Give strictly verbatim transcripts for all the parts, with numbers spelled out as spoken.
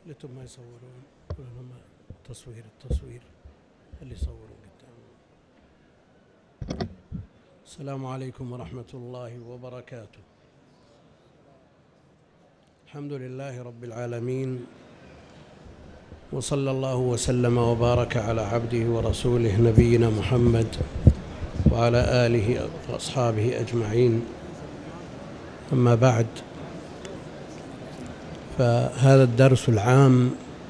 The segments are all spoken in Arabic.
ليتهم ما يصورون ولا هم تصوير التصوير اللي يصورون قدام. السلام عليكم ورحمة الله وبركاته. الحمد لله رب العالمين، وصلى الله وسلم وبارك على عبده ورسوله نبينا محمد وعلى آله وأصحابه أجمعين. أما بعد، فهذا الدرس العام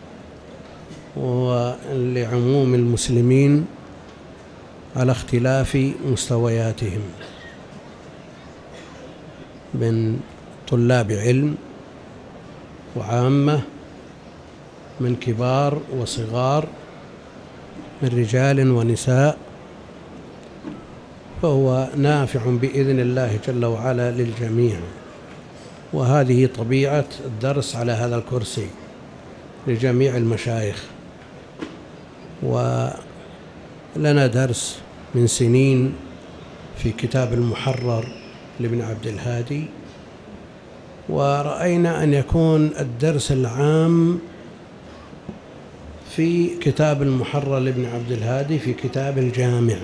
ولعموم المسلمين على اختلاف مستوياتهم من طلاب علم وعامة، من كبار وصغار، من رجال ونساء، فهو نافع بإذن الله جل وعلا للجميع. وهذه طبيعة الدرس على هذا الكرسي لجميع المشايخ. ولنا درس من سنين في كتاب المحرر لابن عبد الهادي، ورأينا أن يكون الدرس العام في كتاب المحرر لابن عبد الهادي في كتاب الجامع،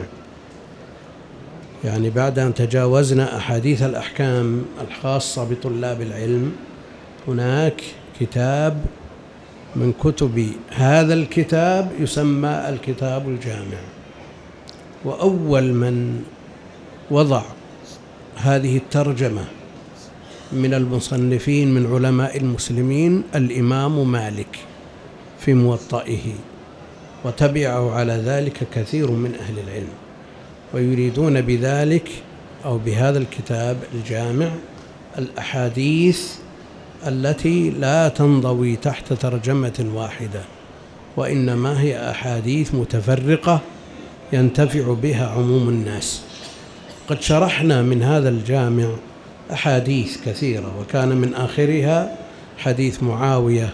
يعني بعد أن تجاوزنا أحاديث الأحكام الخاصة بطلاب العلم، هناك كتاب من كتب هذا الكتاب يسمى الكتاب الجامع. وأول من وضع هذه الترجمة من المصنفين من علماء المسلمين الإمام مالك في موطئه، وتبعه على ذلك كثير من أهل العلم، ويريدون بذلك أو بهذا الكتاب الجامع الأحاديث التي لا تنضوي تحت ترجمة واحدة، وإنما هي أحاديث متفرقة ينتفع بها عموم الناس. قد شرحنا من هذا الجامع أحاديث كثيرة، وكان من آخرها حديث معاوية،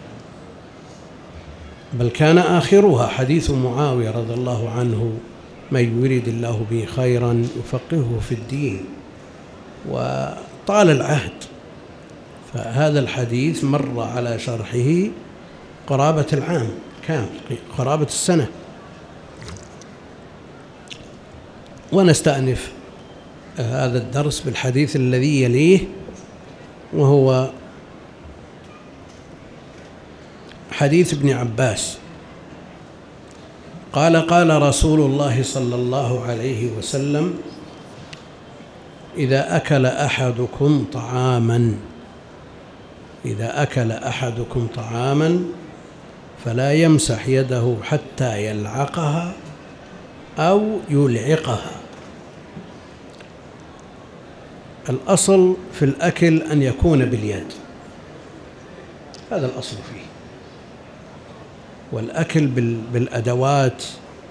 بل كان آخرها حديث معاوية رضي الله عنه: من يريد الله به خيرا يفقهه في الدين. وطال العهد، فهذا الحديث مر على شرحه قرابة العام كامل، قرابة السنة. ونستأنف هذا الدرس بالحديث الذي يليه، وهو حديث ابن عباس قال: قال رسول الله صلى الله عليه وسلم: إذا أكل أحدكم طعاما إذا أكل أحدكم طعاما فلا يمسح يده حتى يلعقها أو يلعقها. الأصل في الأكل أن يكون باليد، هذا الأصل فيه. والأكل بالأدوات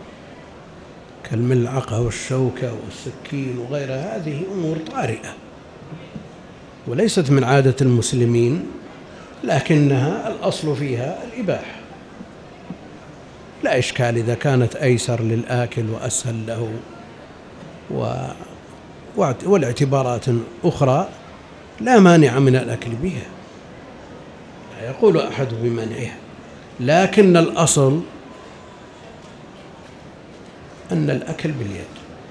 كالملعقة والشوكة والسكين وغيرها هذه أمور طارئة وليست من عادة المسلمين، لكنها الأصل فيها الإباحة، لا إشكال إذا كانت أيسر للآكل وأسهل له والاعتبارات أخرى لا مانع من الأكل بها، لا يقول أحد بمنعها، لكن الأصل أن الأكل باليد،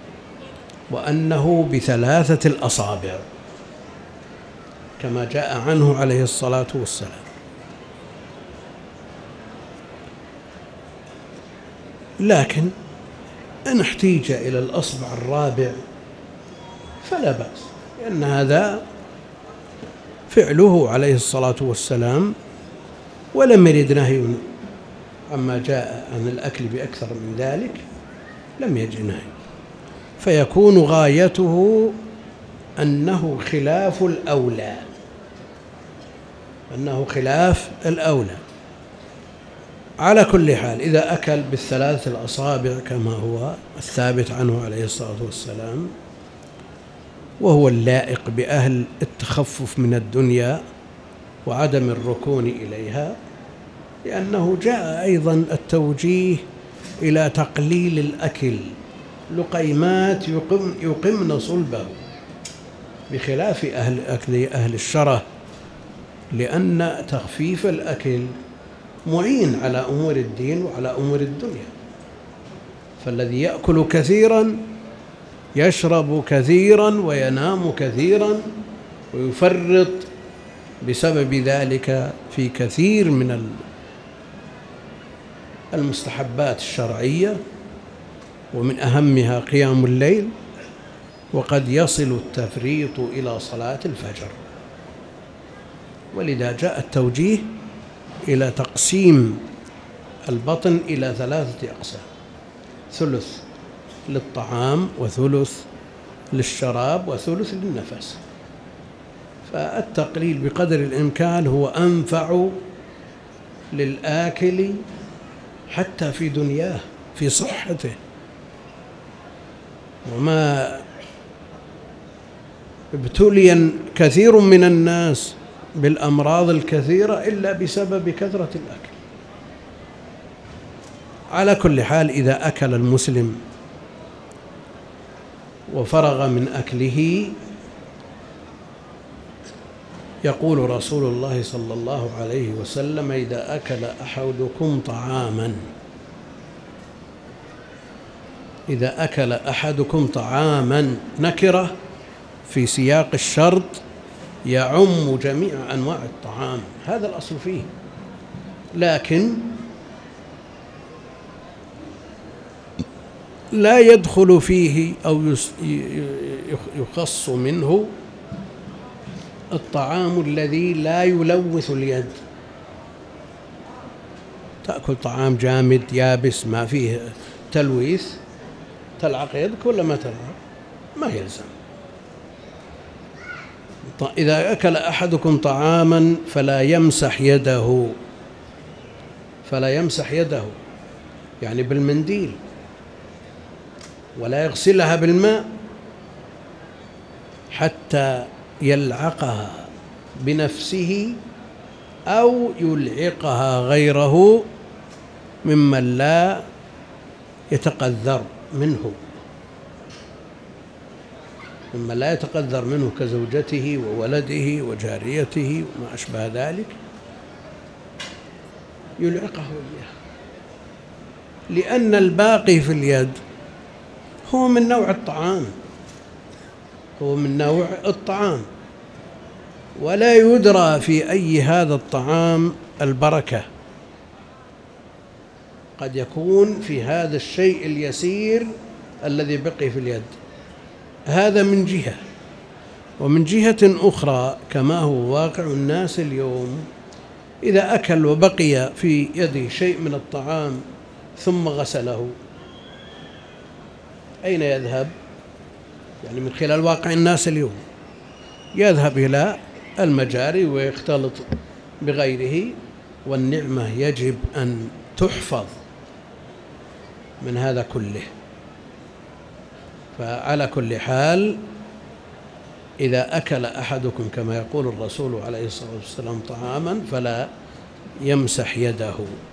وأنه بثلاثة الأصابع كما جاء عنه عليه الصلاة والسلام. لكن إن احتيج إلى الأصبع الرابع فلا بأس، لأن هذا فعله عليه الصلاة والسلام، ولم يرد نهي عما جاء عن الأكل بأكثر من ذلك، لم يجد نهي، فيكون غايته أنه خلاف الأولى أنه خلاف الأولى. على كل حال، إذا أكل بالثلاث الأصابع كما هو الثابت عنه عليه الصلاة والسلام، وهو اللائق بأهل التخفف من الدنيا وعدم الركون إليها، لأنه جاء أيضا التوجيه إلى تقليل الأكل، لقيمات يقم يقمن صلبه، بخلاف أهل أكل أهل الشره، لأن تخفيف الأكل معين على أمور الدين وعلى أمور الدنيا. فالذي يأكل كثيرا يشرب كثيرا وينام كثيرا ويفرط بسبب ذلك في كثير من المستحبات الشرعية، ومن أهمها قيام الليل، وقد يصل التفريط إلى صلاة الفجر. ولذا جاء التوجيه إلى تقسيم البطن إلى ثلاثة أقسام: ثلث للطعام، وثلث للشراب، وثلث للنفس. فالتقليل بقدر الإمكان هو أنفع للآكل حتى في دنياه، في صحته. وما ابتلي كثير من الناس بالأمراض الكثيرة إلا بسبب كثرة الأكل. على كل حال، إذا أكل المسلم وفرغ من أكله، يقول رسول الله صلى الله عليه وسلم: إذا أكل أحدكم طعاما إذا أكل أحدكم طعاما نكرة في سياق الشرط يعم جميع أنواع الطعام، هذا الأصل فيه. لكن لا يدخل فيه أو يخص منه الطعام الذي لا يلوث اليد. تأكل طعام جامد يابس ما فيه تلويث، تلعق يدك ولا ما تلعق؟ ما يلزم. إذا أكل أحدكم طعاما فلا يمسح يده فلا يمسح يده يعني بالمنديل، ولا يغسلها بالماء حتى يلعقها بنفسه أو يلعقها غيره ممن لا يتقذر منه مما لا يتقدر منه كزوجته وولده وجاريته وما أشبه ذلك، يلعقه إياه، لأن الباقي في اليد هو من نوع الطعام هو من نوع الطعام ولا يدرى في أي هذا الطعام البركة. قد يكون في هذا الشيء اليسير الذي بقي في اليد، هذا من جهة. ومن جهة أخرى كما هو واقع الناس اليوم، إذا أكل وبقي في يده شيء من الطعام ثم غسله، أين يذهب؟ يعني من خلال واقع الناس اليوم يذهب إلى المجاري ويختلط بغيره، والنعمة يجب أن تحفظ من هذا كله. فعلى كل حال، إذا أكل أحدكم كما يقول الرسول عليه الصلاة والسلام طعاما فلا يمسح يده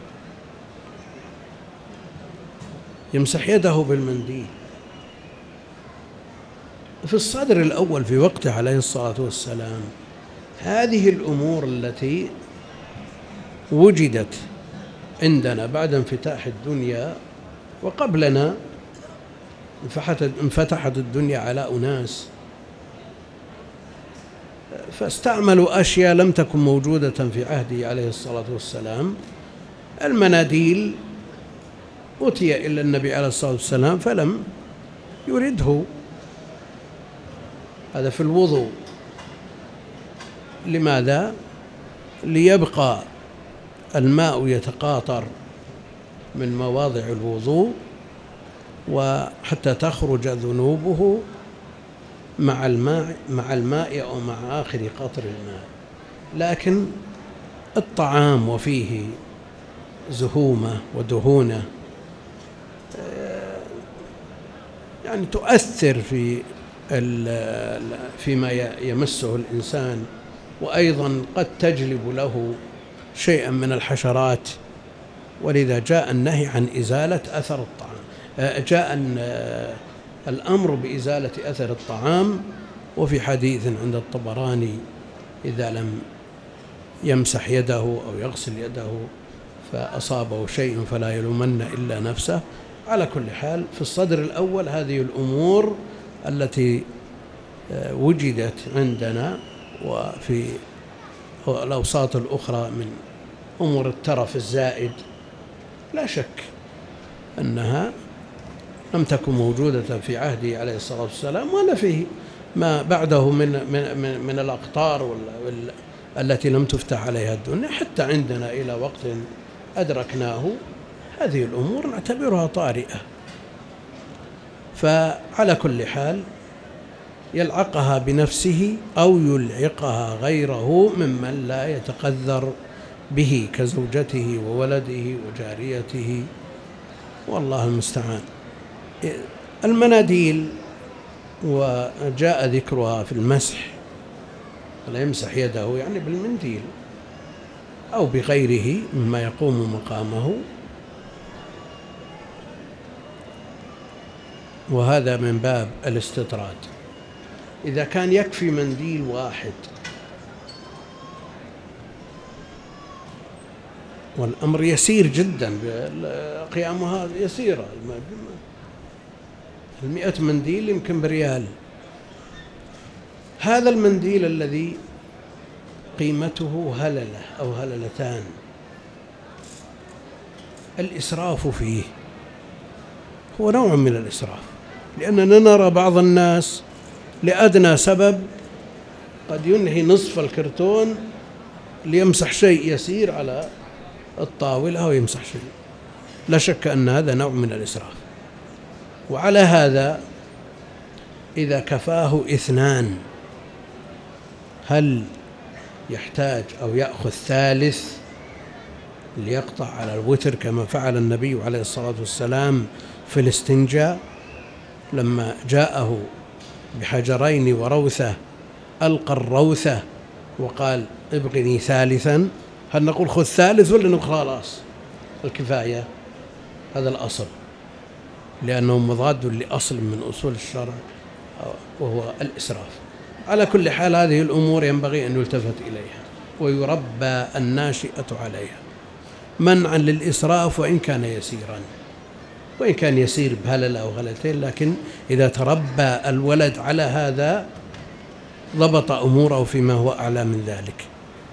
يمسح يده بالمنديل. في الصدر الأول في وقته عليه الصلاة والسلام هذه الأمور التي وجدت عندنا بعد انفتاح الدنيا وقبلنا، انفتحت الدنيا على أناس فاستعملوا أشياء لم تكن موجودة في عهده عليه الصلاة والسلام. المناديل أتي إلى النبي عليه الصلاة والسلام فلم يرده، هذا في الوضوء. لماذا؟ ليبقى الماء يتقاطر من مواضع الوضوء وحتى تخرج ذنوبه مع الماء مع الماء أو مع آخر قطر الماء. لكن الطعام وفيه زهومة ودهونة يعني تؤثر في فيما يمسه الإنسان، وأيضا قد تجلب له شيئا من الحشرات، ولذا جاء النهي عن إزالة أثر الطعام، جاء الأمر بإزالة أثر الطعام. وفي حديث عند الطبراني: إذا لم يمسح يده أو يغسل يده فأصابه شيء فلا يلومن إلا نفسه. على كل حال في الصدر الأول هذه الأمور التي وجدت عندنا، وفي الأوساط الأخرى من أمور الترف الزائد لا شك أنها لم تكن موجودة في عهده عليه الصلاة والسلام ولا فيه ما بعده من من من الأقطار التي لم تفتح عليها الدنيا حتى عندنا إلى وقت أدركناه. هذه الأمور نعتبرها طارئة. فعلى كل حال يلعقها بنفسه أو يلعقها غيره ممن لا يتقذر به كزوجته وولده وجاريته، والله المستعان. المناديل وجاء ذكرها في المسح، ولا يمسح يده يعني بالمنديل أو بغيره مما يقوم مقامه، وهذا من باب الاستطراد. إذا كان يكفي منديل واحد والأمر يسير جدا، قيامها يسيرة، المئة منديل يمكن بريال. هذا المنديل الذي قيمته هللة أو هللتان، الإسراف فيه هو نوع من الإسراف، لأننا نرى بعض الناس لأدنى سبب قد ينهي نصف الكرتون ليمسح شيء يسير على الطاولة أو يمسح شيء. لا شك أن هذا نوع من الإسراف. وعلى هذا إذا كفاه اثنان هل يحتاج أو يأخذ ثالث ليقطع على الوتر كما فعل النبي عليه الصلاة والسلام في الاستنجاء لما جاءه بحجرين وروثة ألقى الروثة وقال ابغني ثالثا؟ هل نقول خذ ثالث ولا نقول خلاص الكفاية؟ هذا الأصل، لأنه مضاد لأصل من أصول الشرع وهو الإسراف. على كل حال هذه الأمور ينبغي أن يلتفت إليها ويربى الناشئة عليها منعا للإسراف، وإن كان يسيرا، وإن كان يسير بهلل أو غلتين، لكن إذا تربى الولد على هذا ضبط أموره فيما هو أعلى من ذلك.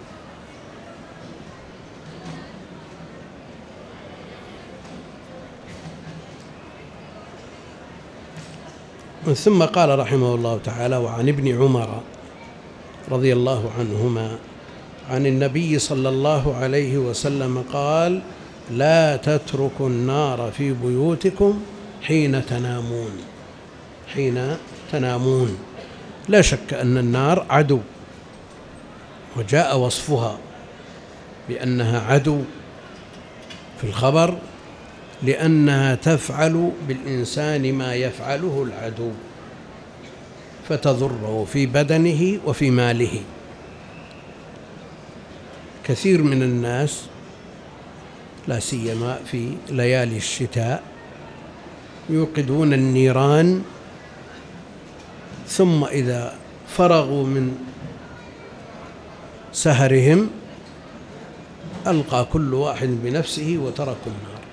ثم قال رحمه الله تعالى: وعن ابن عمر رضي الله عنهما عن النبي صلى الله عليه وسلم قال: لا تتركوا النار في بيوتكم حين تنامون. حين تنامون، لا شك أن النار عدو، وجاء وصفها بأنها عدو في الخبر لأنها تفعل بالإنسان ما يفعله العدو فتضره في بدنه وفي ماله. كثير من الناس لا سيما في ليالي الشتاء يوقدون النيران، ثم إذا فرغوا من سهرهم ألقى كل واحد بنفسه وتركوا النار.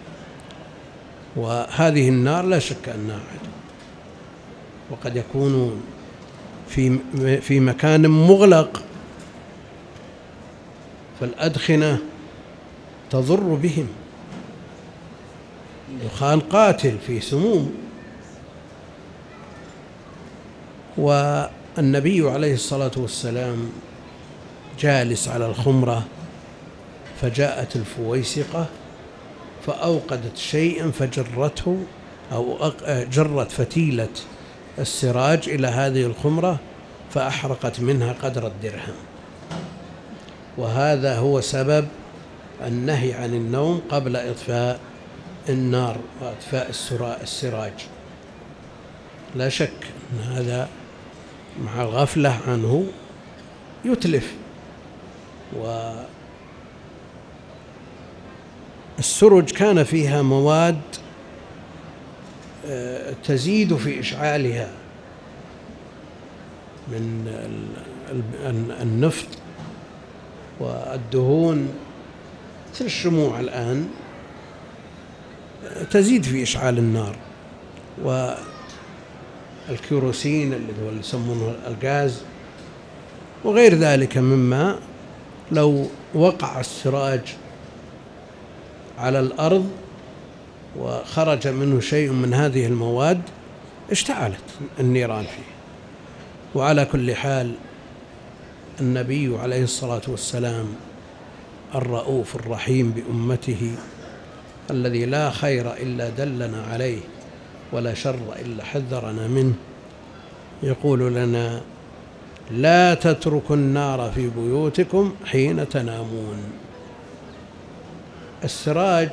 وهذه النار لا شك أنها عدو، وقد يكونون في في مكان مغلق فالأدخنة تضر بهم، دخان قاتل في سموم. والنبي عليه الصلاة والسلام جالس على الخمرة فجاءت الفويسقة فأوقدت شيئا فجرته أو جرت فتيلة السراج إلى هذه الخمرة فأحرقت منها قدر الدرهم. وهذا هو سبب النهي عن النوم قبل إطفاء النار وإطفاء السراج. لا شك أن هذا مع الغفلة عنه يتلف. والسرج كان فيها مواد تزيد في إشعالها من النفط والدهون مثل الشموع الآن تزيد في إشعال النار، والكيروسين اللي هو اللي يسمونه الغاز وغير ذلك مما لو وقع السراج على الأرض وخرج منه شيء من هذه المواد اشتعلت النيران فيه. وعلى كل حال النبي عليه الصلاة والسلام الرؤوف الرحيم بأمته الذي لا خير إلا دلنا عليه ولا شر إلا حذرنا منه يقول لنا: لا تتركوا النار في بيوتكم حين تنامون. السراج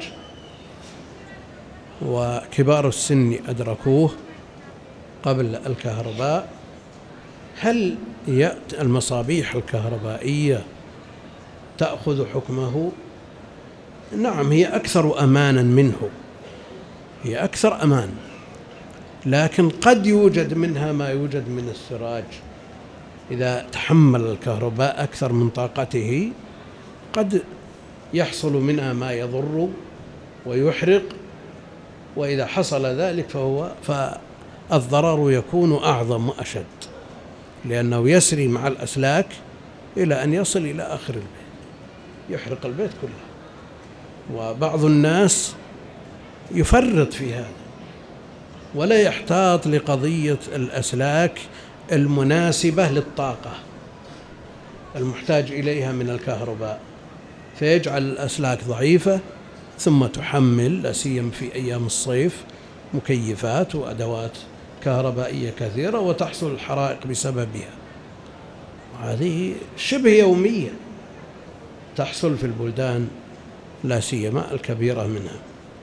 وكبار السن أدركوه قبل الكهرباء. هل يأتي المصابيح الكهربائية تأخذ حكمه؟ نعم، هي أكثر أمانا منه، هي أكثر أمان، لكن قد يوجد منها ما يوجد من السراج. إذا تحمل الكهرباء أكثر من طاقته قد يحصل منها ما يضر ويحرق، وإذا حصل ذلك فهو فالضرر يكون أعظم وأشد، لأنه يسري مع الأسلاك إلى أن يصل إلى آخر البيت، يحرق البيت كله. وبعض الناس يفرط في هذا ولا يحتاط لقضية الأسلاك المناسبة للطاقة المحتاج إليها من الكهرباء، فيجعل الأسلاك ضعيفة ثم تحمل لا سيما في أيام الصيف مكيفات وأدوات كهربائية كثيرة وتحصل الحرائق بسببها. هذه شبه يومية تحصل في البلدان لا سيما الكبيرة منها.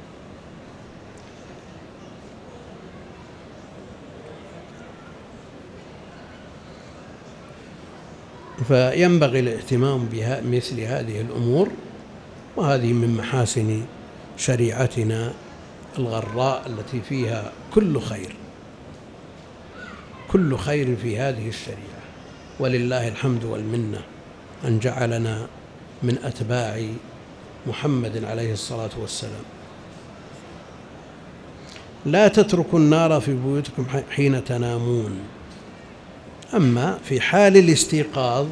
فينبغي الاهتمام بمثل هذه الأمور، وهذه من محاسن شريعتنا الغراء التي فيها كل خير، كل خير في هذه الشريعة، ولله الحمد والمنة أن جعلنا من أتباع محمد عليه الصلاة والسلام. لا تتركوا النار في بيوتكم حين تنامون. أما في حال الاستيقاظ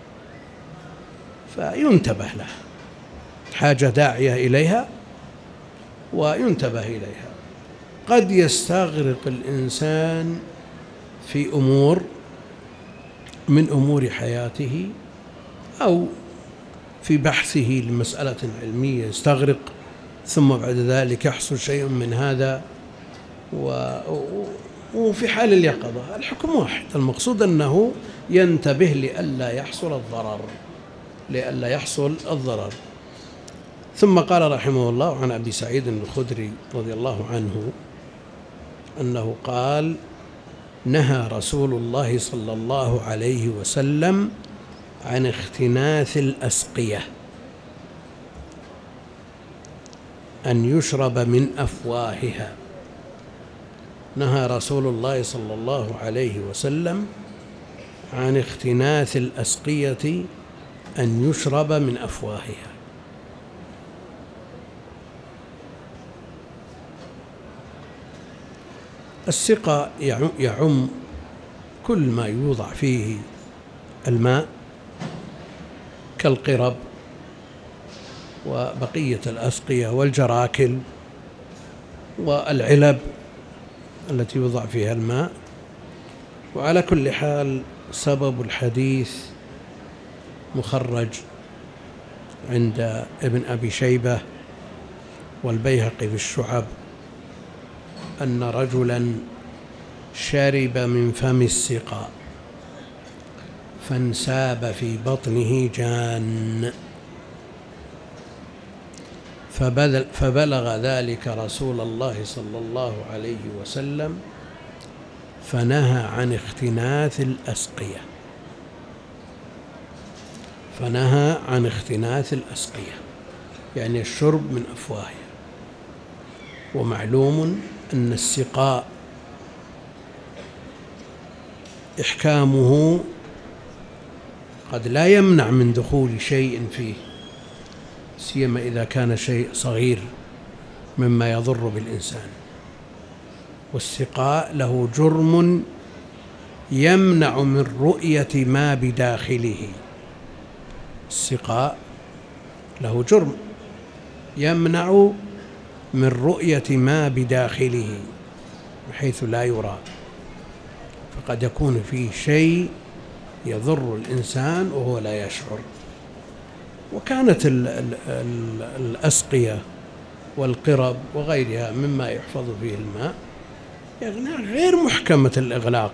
فينتبه له، حاجة داعية إليها وينتبه إليها. قد يستغرق الإنسان في أمور من أمور حياته أو في بحثه لمسألة علمية يستغرق، ثم بعد ذلك يحصل شيء من هذا، وفي حال اليقظة الحكم واحد، المقصود أنه ينتبه لئلا يحصل الضرر لئلا يحصل الضرر. ثم قال رحمه الله عن أبي سعيد الخدري رضي الله عنه أنه قال: نهى رسول الله صلى الله عليه وسلم عن اختناث الأسقية، أن يشرب من أفواهها. نهى رسول الله صلى الله عليه وسلم عن اختناث الأسقية أن يشرب من أفواهها. السقا يعم كل ما يوضع فيه الماء كالقرب وبقية الأسقية والجراكل والعلب التي يوضع فيها الماء. وعلى كل حال سبب الحديث مخرج عند ابن أبي شيبة والبيهقي في الشعب أن رجلا شرب من فم السقاء فانساب في بطنه جان، فبلغ ذلك رسول الله صلى الله عليه وسلم فنهى عن اختناث الأسقية فنهى عن اختناث الأسقية يعني الشرب من أفواهها. ومعلوم أن السقاء إحكامه قد لا يمنع من دخول شيء فيه. سيما إذا كان شيء صغير مما يضر بالإنسان. والسقاء له جرم يمنع من رؤية ما بداخله. السقاء له جرم يمنع من رؤية ما بداخله بحيث لا يرى، فقد يكون فيه شيء يضر الإنسان وهو لا يشعر. وكانت ال ال ال الأسقية والقرب وغيرها مما يحفظ فيه الماء يعني غير محكمة الإغلاق،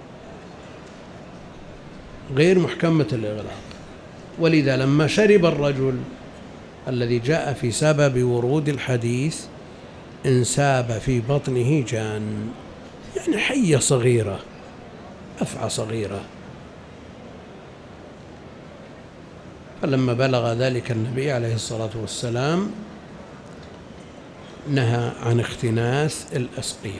غير محكمة الإغلاق. ولذا لما شرب الرجل الذي جاء في سبب ورود الحديث انساب في بطنه جان، يعني حية صغيرة، أفعى صغيرة. فلما بلغ ذلك النبي عليه الصلاة والسلام نهى عن اختناس الأسقية.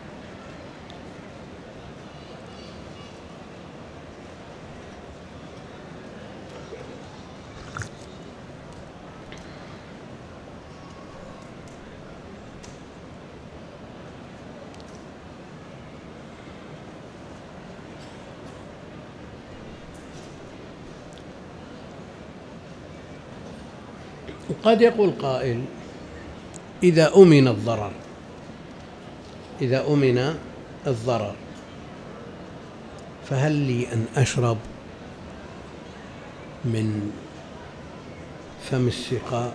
وقد يقول قائل: إذا أمن الضرر إذا أمن الضرر فهل لي أن أشرب من فم السقاء؟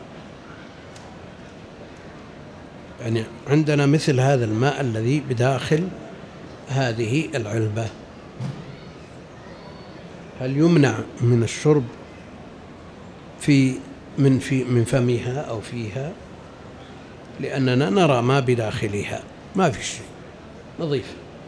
يعني عندنا مثل هذا الماء الذي بداخل هذه العلبة، هل يمنع من الشرب في من في من فمها أو فيها؟ لأننا نرى ما بداخلها، ما في شيء، نظيف.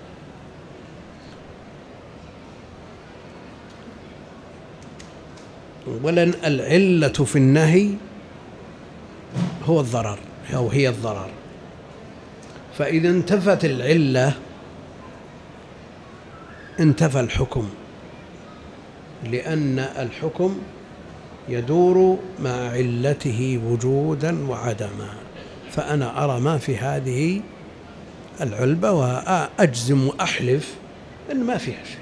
ولن العلة في النهي هو الضرر أو هي الضرر، فإذا انتفت العلة انتفى الحكم، لأن الحكم يدور مع علته وجودا وعدما. فأنا أرى ما في هذه العلبة وأجزم وأحلف أن ما فيها شيء.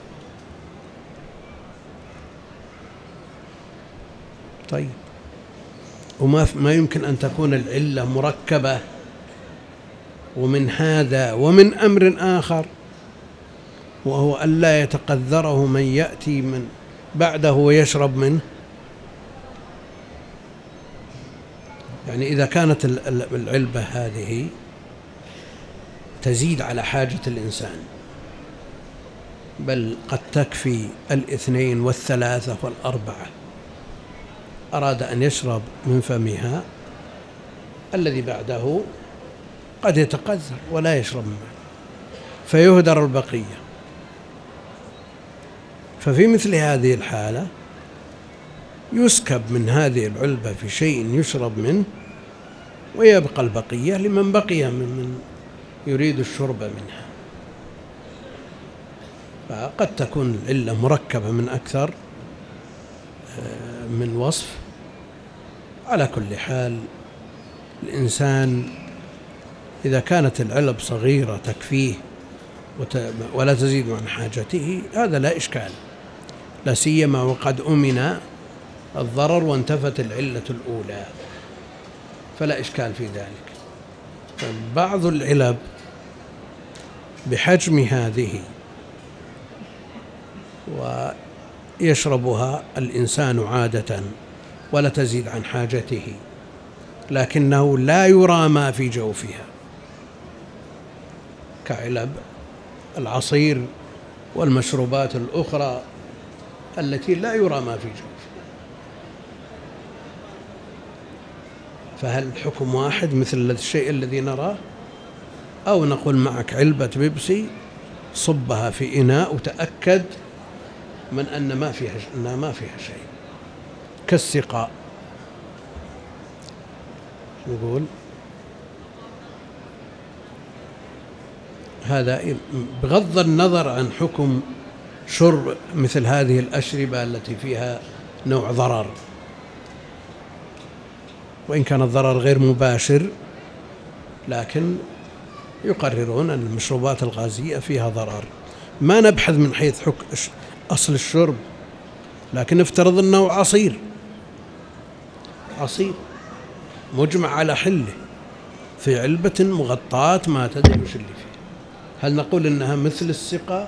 طيب، وما ما يمكن أن تكون العلة مركبة ومن هذا ومن أمر آخر، وهو أن لا يتقذره من يأتي من بعده ويشرب منه. يعني إذا كانت العلبة هذه تزيد على حاجة الإنسان، بل قد تكفي الاثنين والثلاثة والأربعة، أراد أن يشرب من فمها، الذي بعده قد يتقذر ولا يشرب منه فيهدر البقية. ففي مثل هذه الحالة يسكب من هذه العلبة في شيء يشرب منه ويبقى البقية لمن بقي من يريد الشرب منها. فقد تكون العلة مركبة من أكثر من وصف. على كل حال، الإنسان إذا كانت العلب صغيرة تكفيه ولا تزيد عن حاجته هذا لا إشكال، لا سيما وقد أمن الضرر وانتفت العلة الأولى، فلا إشكال في ذلك. بعض العلب بحجم هذه ويشربها الإنسان عادة ولا تزيد عن حاجته، لكنه لا يرى ما في جوفها، كعلب العصير والمشروبات الأخرى التي لا يرى ما في جوفها. فهل الحكم واحد مثل الشيء الذي نراه؟ أو نقول معك علبة بيبسي صبها في إناء وتأكد من أن ما فيها أنها ما فيها شيء، كالسقاء. نقول هذا بغض النظر عن حكم شرب مثل هذه الأشربة التي فيها نوع ضرر. وإن كان الضرر غير مباشر، لكن يقررون أن المشروبات الغازية فيها ضرر. ما نبحث من حيث حكم أصل الشرب، لكن افترض أنه عصير عصير مجمع على حله في علبة مغطاة ما تدري وش اللي فيه، هل نقول إنها مثل السقا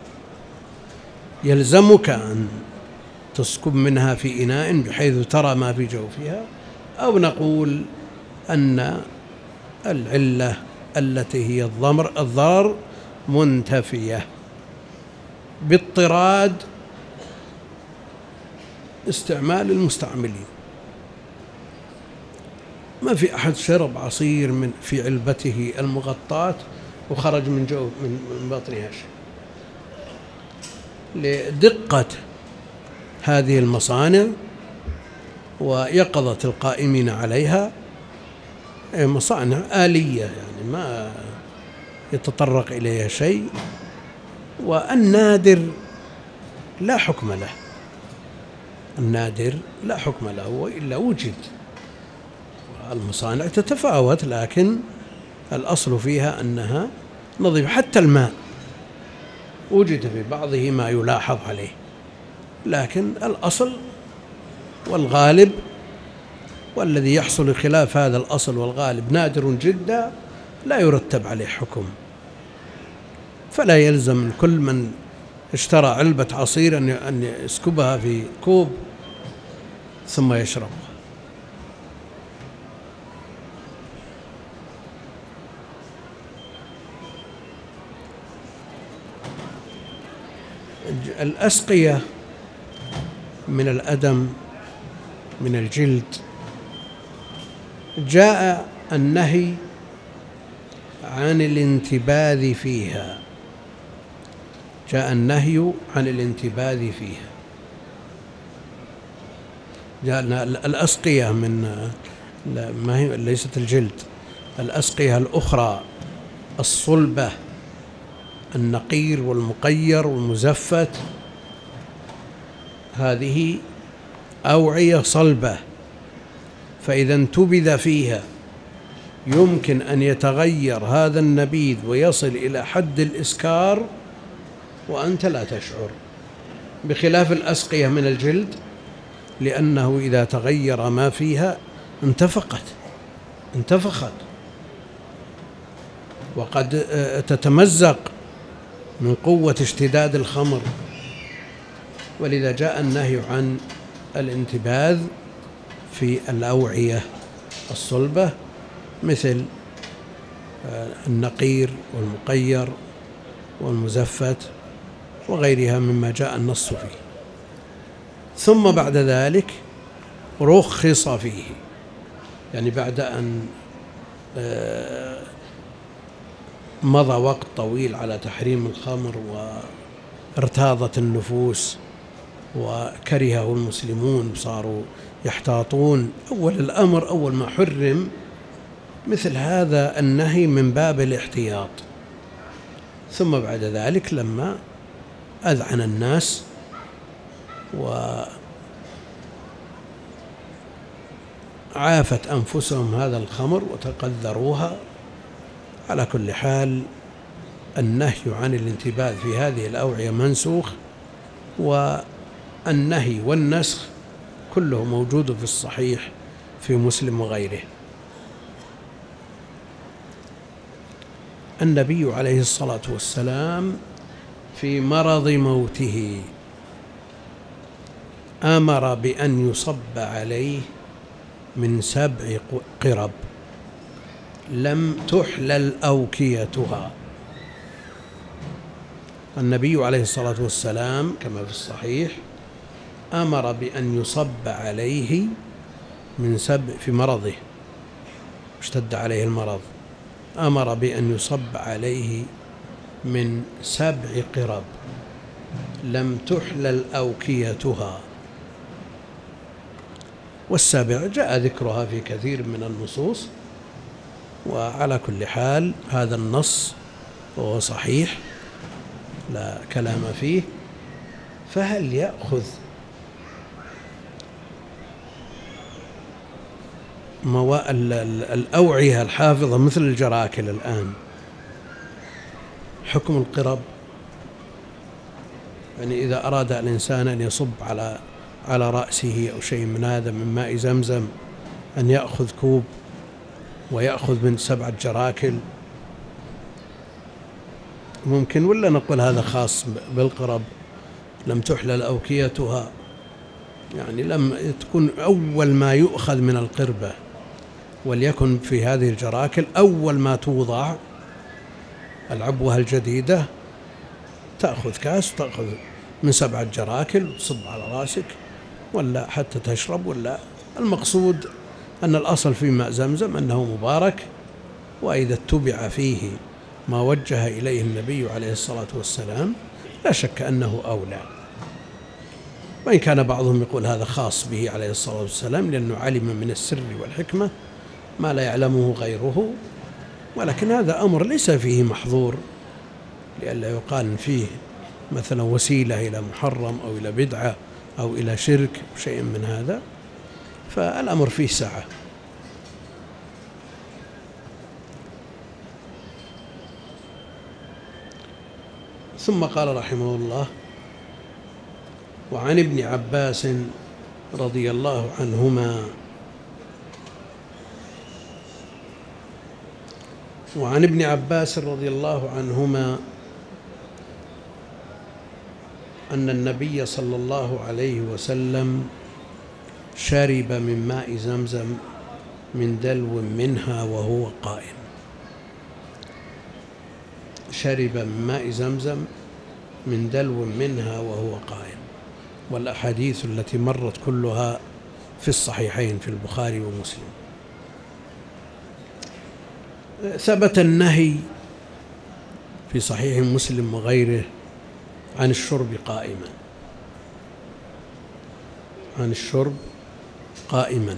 يلزمك أن تسكب منها في إناء بحيث ترى ما في جوفها، أو نقول أن العلة التي هي الضمر الضرر منتفية باضطراد استعمال المستعملين؟ ما في أحد شرب عصير من في علبته المغطاة وخرج من جو من بطنها شيء. لدقة هذه المصانع ويقظة القائمين عليها، مصانع آلية يعني ما يتطرق إليها شيء، والنادر لا حكم له، النادر لا حكم له وإلا وجد. المصانع تتفاوت، لكن الأصل فيها أنها نظيفة. حتى الماء وجد في بعضه ما يلاحظ عليه، لكن الأصل والغالب والذي يحصل خلاف هذا الأصل والغالب نادر جدا لا يرتب عليه حكم. فلا يلزم من كل من اشترى علبة عصير أن يسكبها في كوب ثم يشربها. الأسقية من الأدم من الجلد جاء النهي عن الانتباذ فيها، جاء النهي عن الانتباذ فيها. جاء الأسقية من ما هي ليست الجلد، الأسقية الأخرى الصلبة، النقير والمقير والمزفت، هذه أوعية صلبة، فإذا انتبذ فيها يمكن أن يتغير هذا النبيذ ويصل إلى حد الإسكار وأنت لا تشعر، بخلاف الأسقية من الجلد لأنه إذا تغير ما فيها انتفقت انتفخت وقد تتمزق من قوة اشتداد الخمر، ولذا جاء النهي عن الانتباذ في الأوعية الصلبة مثل النقير والمقير والمزفت وغيرها مما جاء النص فيه. ثم بعد ذلك رخص فيه، يعني بعد أن مضى وقت طويل على تحريم الخمر وارتاضت النفوس وكرهه المسلمون وصاروا يحتاطون، أول الأمر أول ما حرم مثل هذا النهي من باب الاحتياط. ثم بعد ذلك لما أذعن الناس وعافت أنفسهم هذا الخمر وتقذروها، على كل حال النهي عن الانتباذ في هذه الأوعية منسوخ، والنهي والنسخ كله موجود في الصحيح في مسلم وغيره. النبي عليه الصلاة والسلام في مرض موته أمر بأن يصب عليه من سبع قرب لم تحلل أوكيتها. النبي عليه الصلاة والسلام كما في الصحيح أمر بأن يصب عليه من سبع في مرضه، اشتد عليه المرض، أمر بأن يصب عليه من سبع قرب لم تحلل أوكيتها. والسبع جاء ذكرها في كثير من النصوص، وعلى كل حال هذا النص وهو صحيح لا كلام فيه. فهل يأخذ موا... الأوعية الحافظة مثل الجراكل الآن، حكم القرب، يعني إذا أراد الإنسان أن يصب على على رأسه أو شيء من هذا من ماء زمزم أن يأخذ كوب ويأخذ من سبعة جراكل ممكن، ولا نقول هذا خاص بالقرب، لم تحلل أوكيتها، يعني لم تكون أول ما يؤخذ من القربة، وليكن في هذه الجراكل أول ما توضع العبوة الجديدة تأخذ كاس، تأخذ من سبعة جراكل وتصب على راسك ولا حتى تشرب. ولا المقصود أن الأصل في ماء زمزم أنه مبارك، وإذا اتبع فيه ما وجه إليه النبي عليه الصلاة والسلام لا شك أنه أولى، وإن كان بعضهم يقول هذا خاص به عليه الصلاة والسلام لأنه علم من السر والحكمة ما لا يعلمه غيره، ولكن هذا أمر ليس فيه محظور، لئلا يقال فيه مثلا وسيلة إلى محرم أو إلى بدعة أو إلى شرك أو شيء من هذا، فالأمر فيه سعة. ثم قال رحمه الله: وعن ابن عباس رضي الله عنهما وعن ابن عباس رضي الله عنهما أن النبي صلى الله عليه وسلم شرب من ماء زمزم من دلو منها وهو قائم. شرب من ماء زمزم من دلو منها وهو قائم. والأحاديث التي مرت كلها في الصحيحين في البخاري ومسلم. ثبت النهي في صحيح مسلم وغيره عن الشرب قائما، عن الشرب قائما،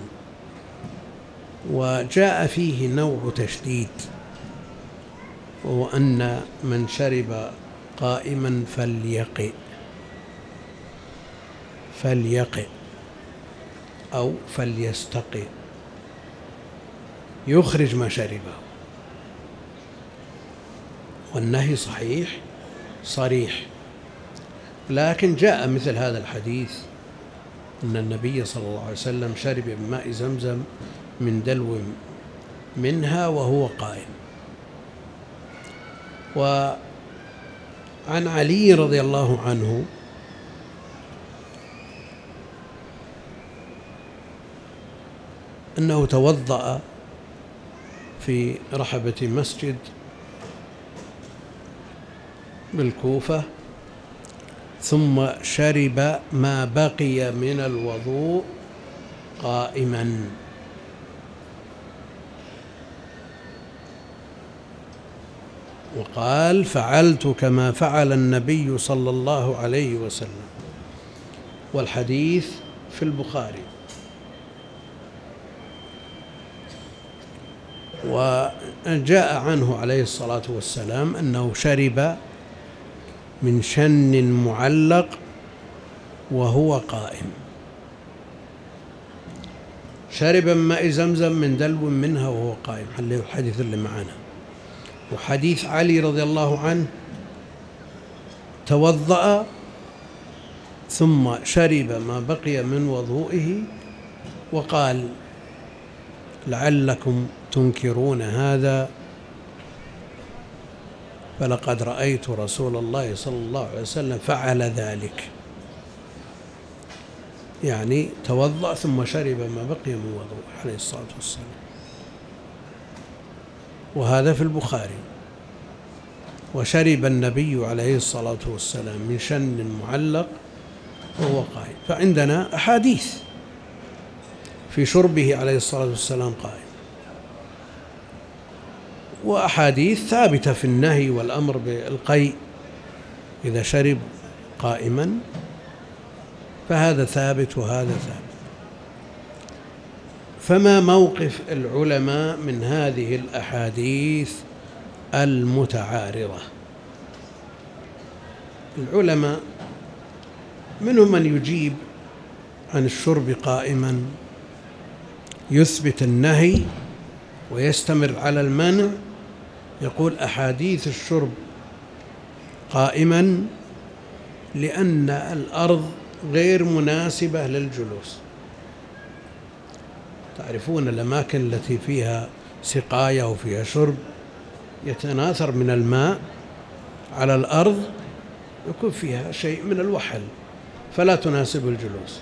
وجاء فيه نوع تشديد، وهو أن من شرب قائما فليقئ فليقئ أو فليستقئ، يخرج ما شربه. والنهي صحيح صريح، لكن جاء مثل هذا الحديث أن النبي صلى الله عليه وسلم شرب من ماء زمزم من دلو منها وهو قائم. وعن علي رضي الله عنه أنه توضأ في رحبة مسجد بالكوفة ثم شرب ما بقي من الوضوء قائما. وقال: فعلت كما فعل النبي صلى الله عليه وسلم. والحديث في البخاري. وجاء عنه عليه الصلاة والسلام أنه شرب من شن معلق وهو قائم. شرب من ماء زمزم من دلو منها وهو قائم، الحديث اللي معنا. وحديث علي رضي الله عنه: توضأ ثم شرب ما بقي من وضوئه وقال: لعلكم تنكرون هذا فلقد رأيت رسول الله صلى الله عليه وسلم فعل ذلك. يعني توضأ ثم شرب ما بقي من وضوءه عليه الصلاة والسلام. وهذا في البخاري. وشرب النبي عليه الصلاة والسلام من شن معلق وهو قائم. فعندنا أحاديث في شربه عليه الصلاة والسلام قائم، وأحاديث ثابتة في النهي والأمر بالقيء إذا شرب قائما، فهذا ثابت وهذا ثابت. فما موقف العلماء من هذه الأحاديث المتعارضة؟ العلماء منهم من يجيب عن الشرب قائما يثبت النهي ويستمر على المنع، يقول أحاديث الشرب قائما لأن الأرض غير مناسبة للجلوس. تعرفون الأماكن التي فيها سقاية وفيها شرب يتناثر من الماء على الأرض، يكون فيها شيء من الوحل فلا تناسب الجلوس،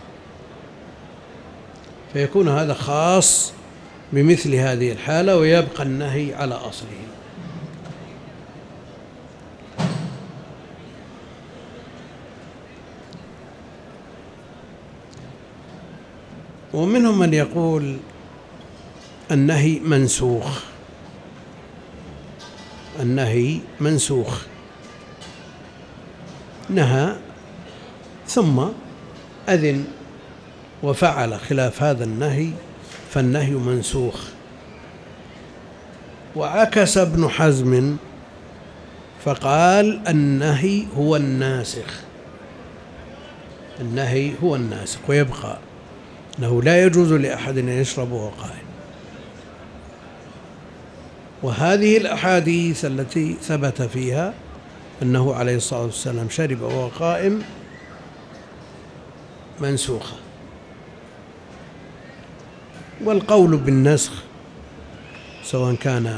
فيكون هذا خاص بمثل هذه الحالة ويبقى النهي على أصله. ومنهم من يقول النهي منسوخ، النهي منسوخ، نهى ثم أذن وفعل خلاف هذا النهي فالنهي منسوخ. وعكس ابن حزم فقال النهي هو الناسخ، النهي هو الناسخ، ويبقى أنه لا يجوز لأحد أن يشرب وهو قائم. وهذه الأحاديث التي ثبت فيها أنه عليه الصلاة والسلام شرب وهو قائم منسوخة. والقول بالنسخ سواء كان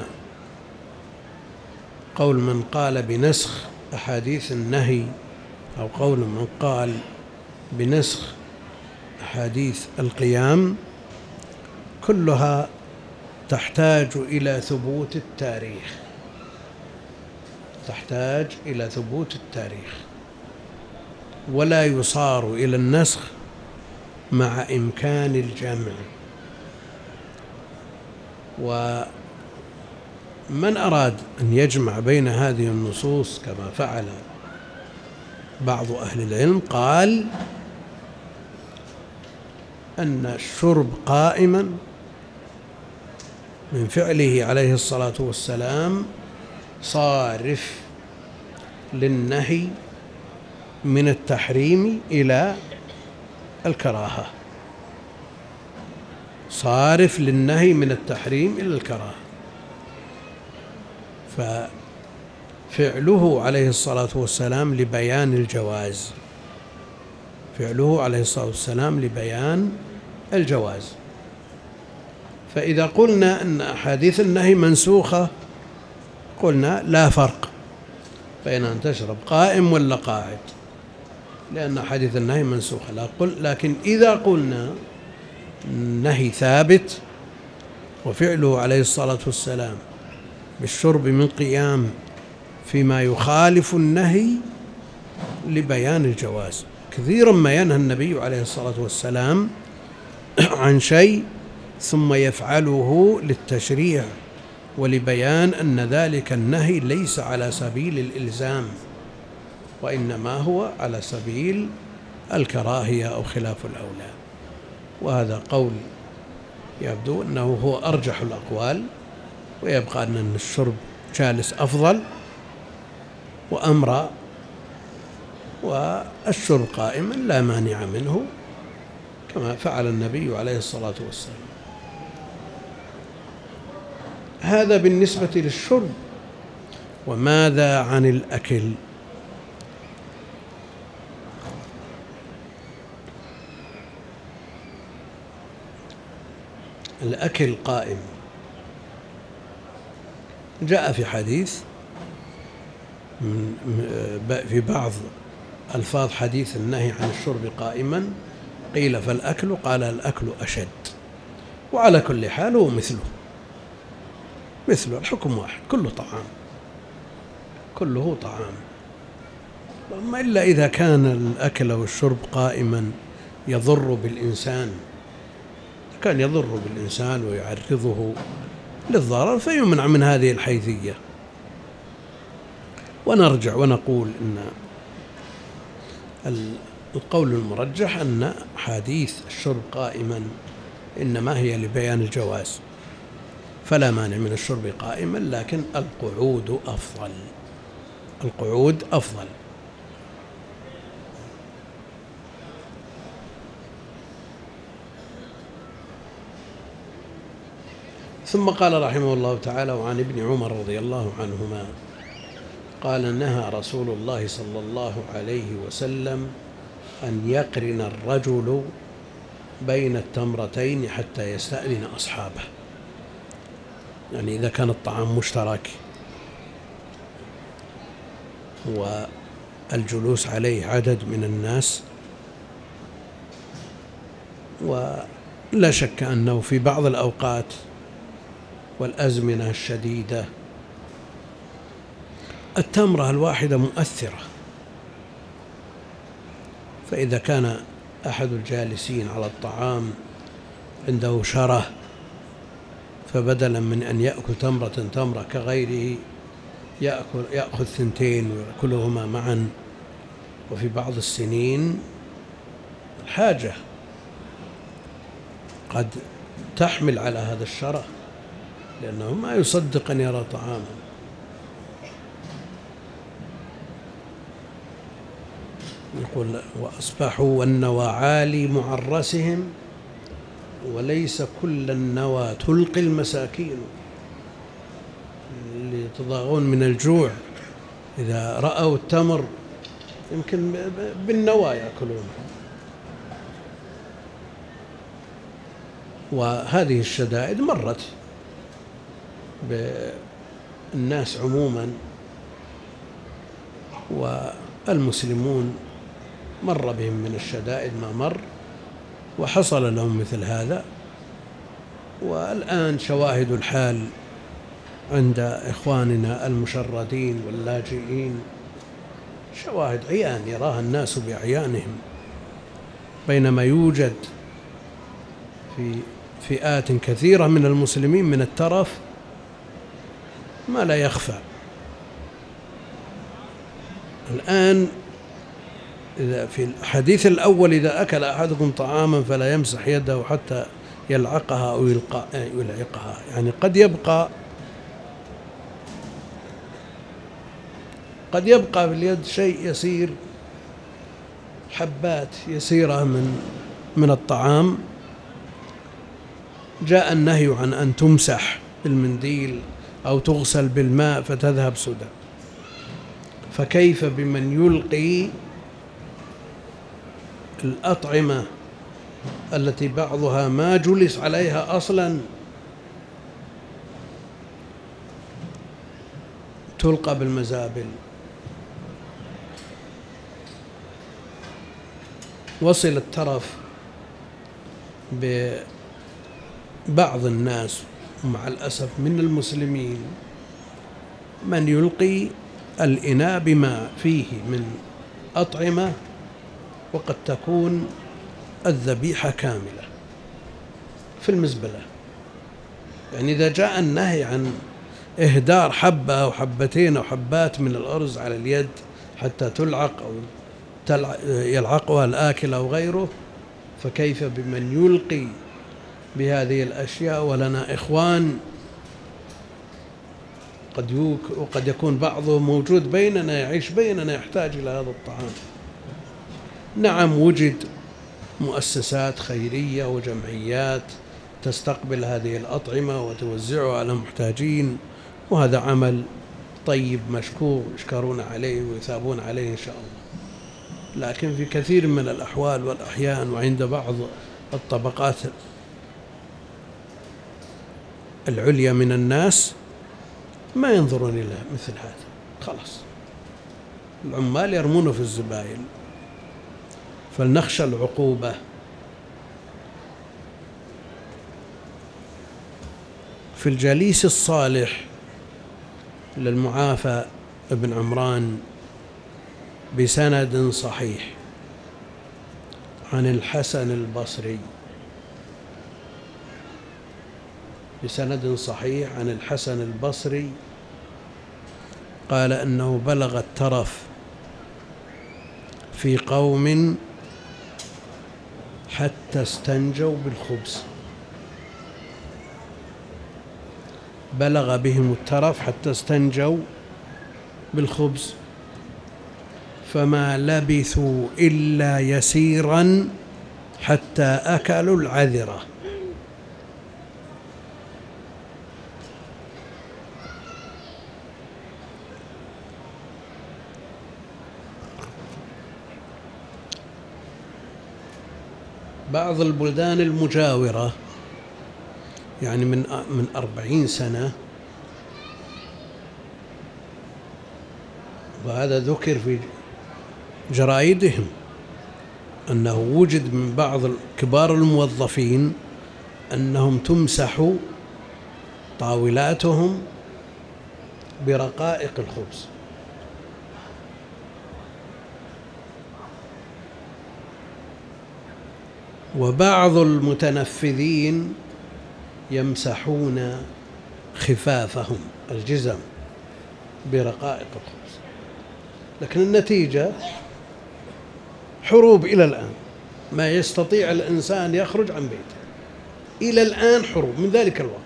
قول من قال بنسخ أحاديث النهي أو قول من قال بنسخ أحاديث القيام، كلها تحتاج إلى ثبوت التاريخ، تحتاج إلى ثبوت التاريخ، ولا يصار إلى النسخ مع إمكان الجمع. ومن أراد أن يجمع بين هذه النصوص كما فعل بعض أهل العلم قال أن الشرب قائما من فعله عليه الصلاة والسلام صارف للنهي من التحريم إلى الكراهة، صارف للنهي من التحريم إلى الكراهة. ففعله عليه الصلاة والسلام لبيان الجواز، فعله عليه الصلاة والسلام لبيان الجواز. فإذا قلنا أن أحاديث النهي منسوخة قلنا لا فرق بين أن تشرب قائم ولا قاعد، لأن أحاديث النهي منسوخة. لا قل لكن إذا قلنا النهي ثابت وفعله عليه الصلاة والسلام بالشرب من قيام فيما يخالف النهي لبيان الجواز. كثيرا ما ينهى النبي عليه الصلاة والسلام عن شيء ثم يفعله للتشريع ولبيان أن ذلك النهي ليس على سبيل الإلزام، وإنما هو على سبيل الكراهية أو خلاف الأولى. وهذا قول يبدو أنه هو أرجح الأقوال، ويبقى أن الشرب جالس أفضل وأمر، والشرب قائما لا مانع منه كما فعل النبي عليه الصلاة والسلام. هذا بالنسبة للشرب. وماذا عن الأكل؟ الأكل قائم. جاء في حديث في بعض ألفاظ حديث النهي عن الشرب قائما قيل فالأكل، قال الأكل أشد. وعلى كل حال هو مثله مثله الحكم واحد، كله طعام، كله طعام. أما إلا إذا كان الأكل والشرب قائما يضر بالإنسان، كان يضر بالإنسان ويعرضه للضرر فيمنع من هذه الحيثية. ونرجع ونقول إن القول المرجح أن حديث الشرب قائما إنما هي لبيان الجواز، فلا مانع من الشرب قائما، لكن القعود أفضل، القعود أفضل. ثم قال رحمه الله تعالى: وعن ابن عمر رضي الله عنهما قال: نهى رسول الله صلى الله عليه وسلم أن يقرن الرجل بين التمرتين حتى يستأذن أصحابه، يعني إذا كان الطعام مشترك والجلوس عليه عدد من الناس، ولا شك أنه في بعض الأوقات والأزمنة الشديدة التمرة الواحدة مؤثرة، فإذا كان أحد الجالسين على الطعام عنده شره، فبدلا من أن يأكل تمرة تمرة كغيره يأكل يأخذ ثنتين ويأكلهما معا. وفي بعض السنين الحاجة قد تحمل على هذا الشره، لأنه ما يصدق أن يرى طعاما. يقول: وأصبحوا والنوى عالي معرسهم وليس كل النوى تلقي المساكين، اللي يتضاغون من الجوع إذا رأوا التمر يمكن بالنوى يأكلون. وهذه الشدائد مرت بالناس عموما، والمسلمون مر بهم من الشدائد ما مر وحصل لهم مثل هذا. والآن شواهد الحال عند إخواننا المشردين واللاجئين شواهد عيان يراها الناس بأعيانهم، بينما يوجد في فئات كثيرة من المسلمين من الترف ما لا يخفى. الآن إذا في الحديث الأول: إذا أكل أحدكم طعاما فلا يمسح يده حتى يلعقها أو يلعقها، يعني قد يبقى قد يبقى في اليد شيء يسير، حبات يسيرة من من الطعام. جاء النهي عن أن تمسح بالمنديل أو تغسل بالماء فتذهب سدى، فكيف بمن يلقي الأطعمة التي بعضها ما جلس عليها أصلا تلقى بالمزابل. وصل الترف ببعض الناس ومع الأسف من المسلمين من يلقي الإناء بما فيه من أطعمة وقد تكون الذبيحة كاملة في المزبلة. يعني إذا جاء النهي عن إهدار حبة أو حبتين أو حبات من الأرز على اليد حتى تلعق أو يلعقها الآكل أو غيره، فكيف بمن يلقي بهذه الأشياء؟ ولنا إخوان قد يوك وقد يكون بعضهم موجود بيننا، يعيش بيننا، يحتاج إلى هذا الطعام. نعم، وجد مؤسسات خيرية وجمعيات تستقبل هذه الأطعمة وتوزعها على المحتاجين، وهذا عمل طيب مشكور يشكرون عليه ويثابون عليه إن شاء الله. لكن في كثير من الأحوال والأحيان وعند بعض الطبقات العليا من الناس ما ينظرون إلى مثل هذا، خلاص العمال يرمونه في الزبائن. فلنخشى العقوبة. في الجليس الصالح للمعافى ابن عمران بسند صحيح عن الحسن البصري بسند صحيح عن الحسن البصري قال أنه بلغ الترف في قوم حتى استنجوا بالخبز، بلغ بهم الترف حتى استنجوا بالخبز، فما لبثوا إلا يسيرا حتى أكلوا العذرة. بعض البلدان المجاورة يعني من من أربعين سنة، وهذا ذكر في جرائدهم، أنه وجد من بعض كبار الموظفين أنهم تمسح طاولاتهم برقائق الخبز. وبعض المتنفذين يمسحون خفافهم الجزم برقائق الخبز. لكن النتيجة حروب إلى الآن، ما يستطيع الإنسان يخرج عن بيته إلى الآن حروب من ذلك الوقت.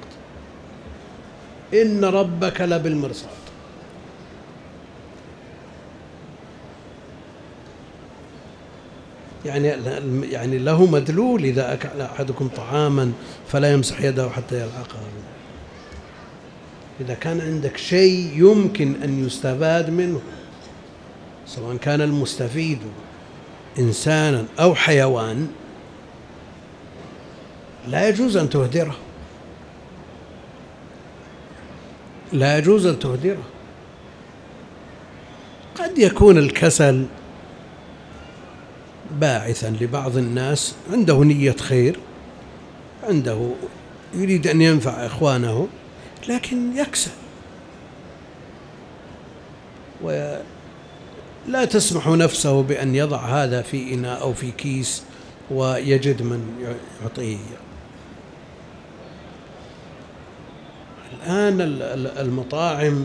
إن ربك لبالمرصاد. يعني يعني له مدلول: إذا أكل أحدكم طعاما فلا يمسح يده حتى يلعقها. إذا كان عندك شيء يمكن أن يستفاد منه، سواء كان المستفيد إنسانا أو حيوان، لا يجوز أن تهدره، لا يجوز أن تهدره. قد يكون الكسل باعثا لبعض الناس، عنده نية خير، عنده يريد أن ينفع إخوانه، لكن يكسل. ولا تسمح نفسه بأن يضع هذا في إناء أو في كيس ويجد من يعطيه. الآن المطاعم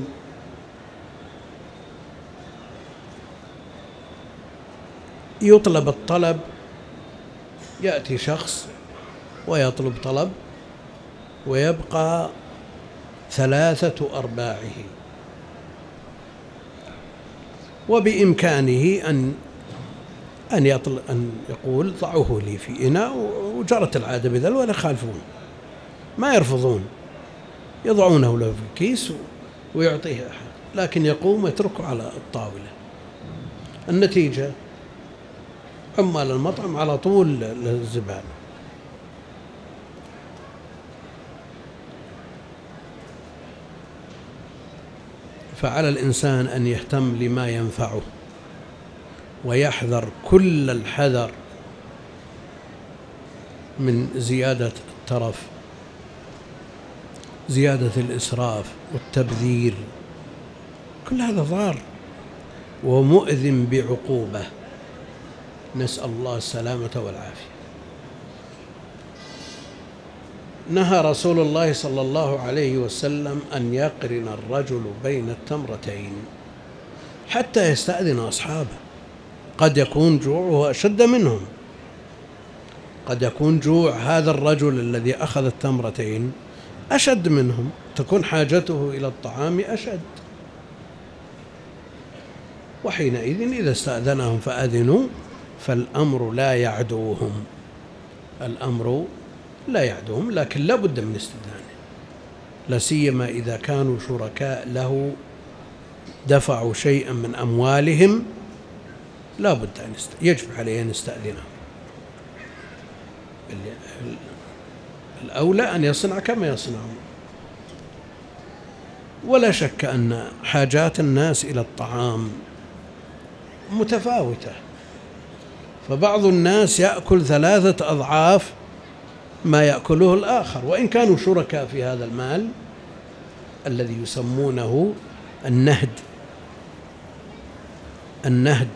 يطلب الطلب، يأتي شخص ويطلب طلب ويبقى ثلاثة أرباعه، وبإمكانه أن أن يطلب أن يقول ضعوه لي في إناء، وجرت العادة بذلك ولا يخالفون، ما يرفضون، يضعونه له في كيس ويعطيه أحد، لكن يقوم ويتركه على الطاولة. النتيجة عمال المطعم على طول للزبالة. فعلى الإنسان أن يهتم لما ينفعه، ويحذر كل الحذر من زيادة الترف، زيادة الإسراف والتبذير. كل هذا ضار ومؤذن بعقوبة، نسأل الله السلامة والعافية. نهى رسول الله صلى الله عليه وسلم أن يقرن الرجل بين التمرتين حتى يستأذن أصحابه. قد يكون جوعه أشد منهم، قد يكون جوع هذا الرجل الذي أخذ التمرتين أشد منهم، تكون حاجته إلى الطعام أشد، وحينئذ إذا استأذنهم فأذنوا، فالأمر لا يعدوهم، الأمر لا يعدوهم، لكن لا بد من استئذانه، لا سيما إذا كانوا شركاء له دفعوا شيئا من أموالهم، لا بد أن يجب عليه أن يستأذنهم. الأولى أن يصنع كما يصنعون. ولا شك أن حاجات الناس إلى الطعام متفاوتة، فبعض الناس يأكل ثلاثة أضعاف ما يأكله الآخر، وإن كانوا شركاء في هذا المال الذي يسمونه النهد. النهد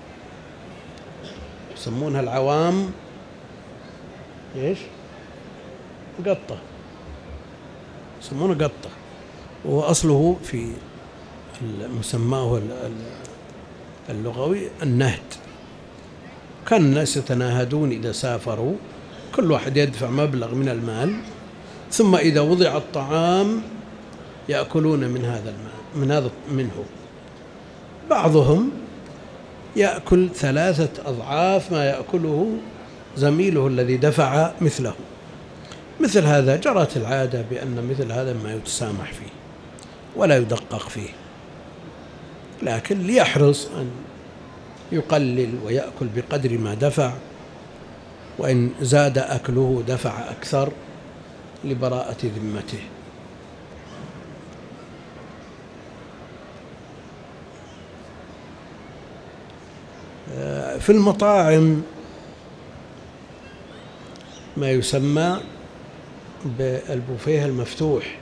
يسمونها العوام إيش؟ قطة، يسمونه قطة، وأصله في مسماه اللغوي النهد. كان الناس يتناهدون إذا سافروا، كل واحد يدفع مبلغ من المال، ثم إذا وضع الطعام يأكلون من هذا المال، من هذا منه. بعضهم يأكل ثلاثة أضعاف ما يأكله زميله الذي دفع مثله. مثل هذا جرت العادة بأن مثل هذا ما يتسامح فيه ولا يدقق فيه، لكن ليحرص أن يقلل ويأكل بقدر ما دفع، وإن زاد أكله دفع أكثر لبراءة ذمته. في المطاعم ما يسمى بالبوفيه المفتوح،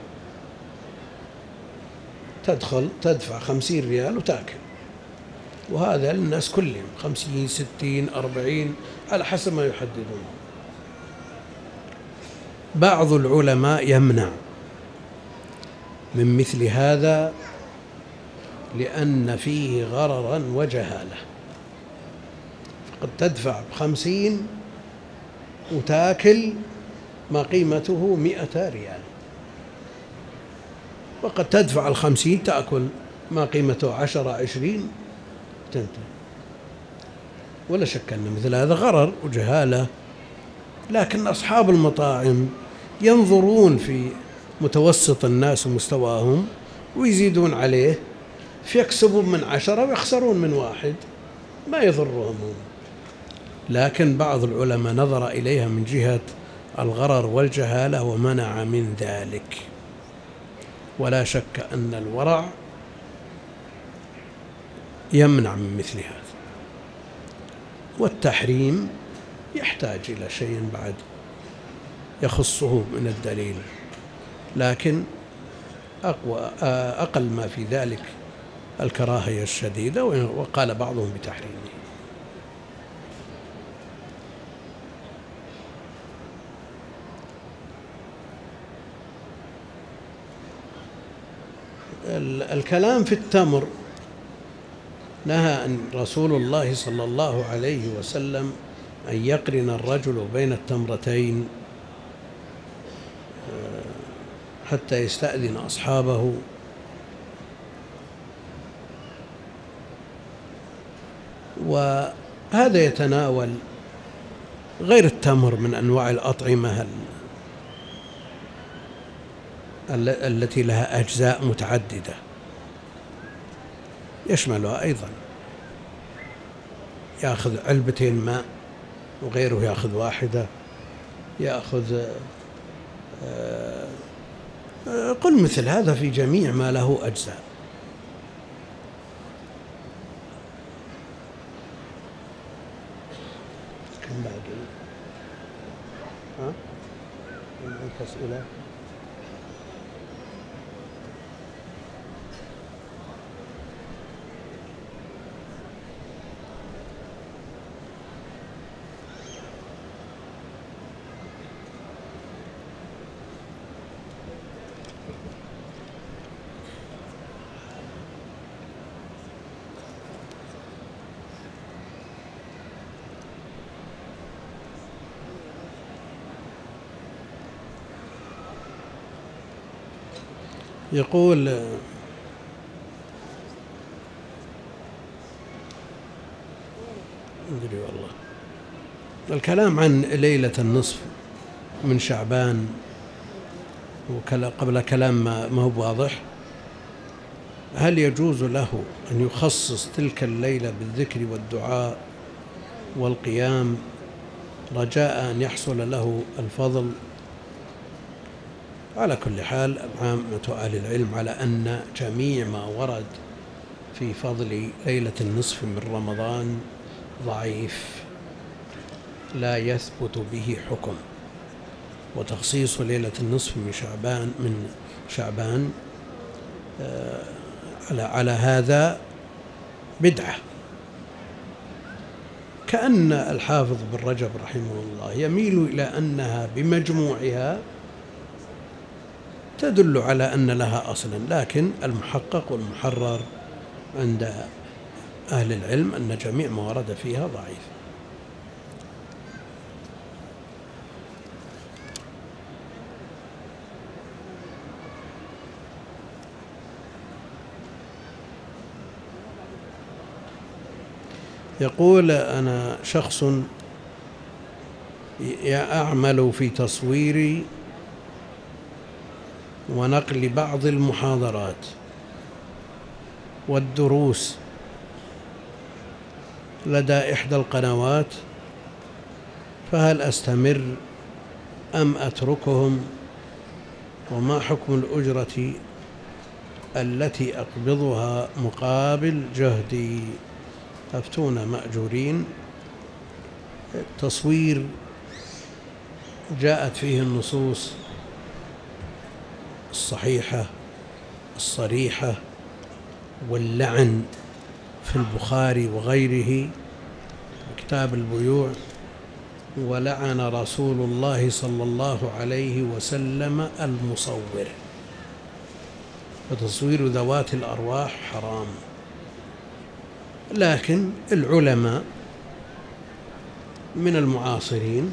تدخل تدفع خمسين ريال وتأكل، وهذا للناس كلهم خمسين ستين أربعين على حسب ما يحددون. بعض العلماء يمنع من مثل هذا لأن فيه غررا وجهالة، فقد تدفع بخمسين وتأكل ما قيمته مئة ريال، وقد تدفع الخمسين تأكل ما قيمته عشرة عشرين تنتهي. ولا شك أن مثل هذا غرر وجهالة، لكن أصحاب المطاعم ينظرون في متوسط الناس ومستواهم ويزيدون عليه، فيكسبون من عشرة ويخسرون من واحد، ما يضرهم. لكن بعض العلماء نظر إليها من جهة الغرر والجهالة ومنع من ذلك. ولا شك أن الورع يمنع من مثل هذا، والتحريم يحتاج إلى شيء بعد يخصه من الدليل، لكن أقوى أقل ما في ذلك الكراهية الشديدة، وقال بعضهم بتحريمه. الكلام في التمر نهى أن رسول الله صلى الله عليه وسلم أن يقرن الرجل بين التمرتين حتى يستأذن أصحابه، وهذا يتناول غير التمر من أنواع الأطعمة التي لها أجزاء متعددة، يشملها أيضا، يأخذ علبتين ماء وغيره يأخذ واحدة، يأخذ قل مثل هذا في جميع ما له أجزاء. كم بعد؟ ها؟ عندك أسئلة؟ يقول أدري والله الكلام عن ليلة النصف من شعبان وقبل كلام ما هو واضح، هل يجوز له أن يخصص تلك الليلة بالذكر والدعاء والقيام رجاء أن يحصل له الفضل؟ على كل حال عامة أهل العلم على أن جميع ما ورد في فضل ليلة النصف من رمضان ضعيف لا يثبت به حكم، وتخصيص ليلة النصف من شعبان من شعبان على على هذا بدعة. كأن الحافظ بن رجب رحمه الله يميل إلى أنها بمجموعها تدل على أن لها أصلا، لكن المحقق والمحرر عند أهل العلم أن جميع ما ورد فيها ضعيف. يقول أنا شخص أعمل في تصوير ونقل بعض المحاضرات والدروس لدى إحدى القنوات فهل أستمر أم أتركهم؟ وما حكم الأجرة التي أقبضها مقابل جهدي؟ أفتونا مأجورين. التصوير جاءت فيه النصوص الصحيحة الصريحة، واللعن في البخاري وغيره كتاب البيوع: ولعن رسول الله صلى الله عليه وسلم المصور. وتصوير ذوات الأرواح حرام. لكن العلماء من المعاصرين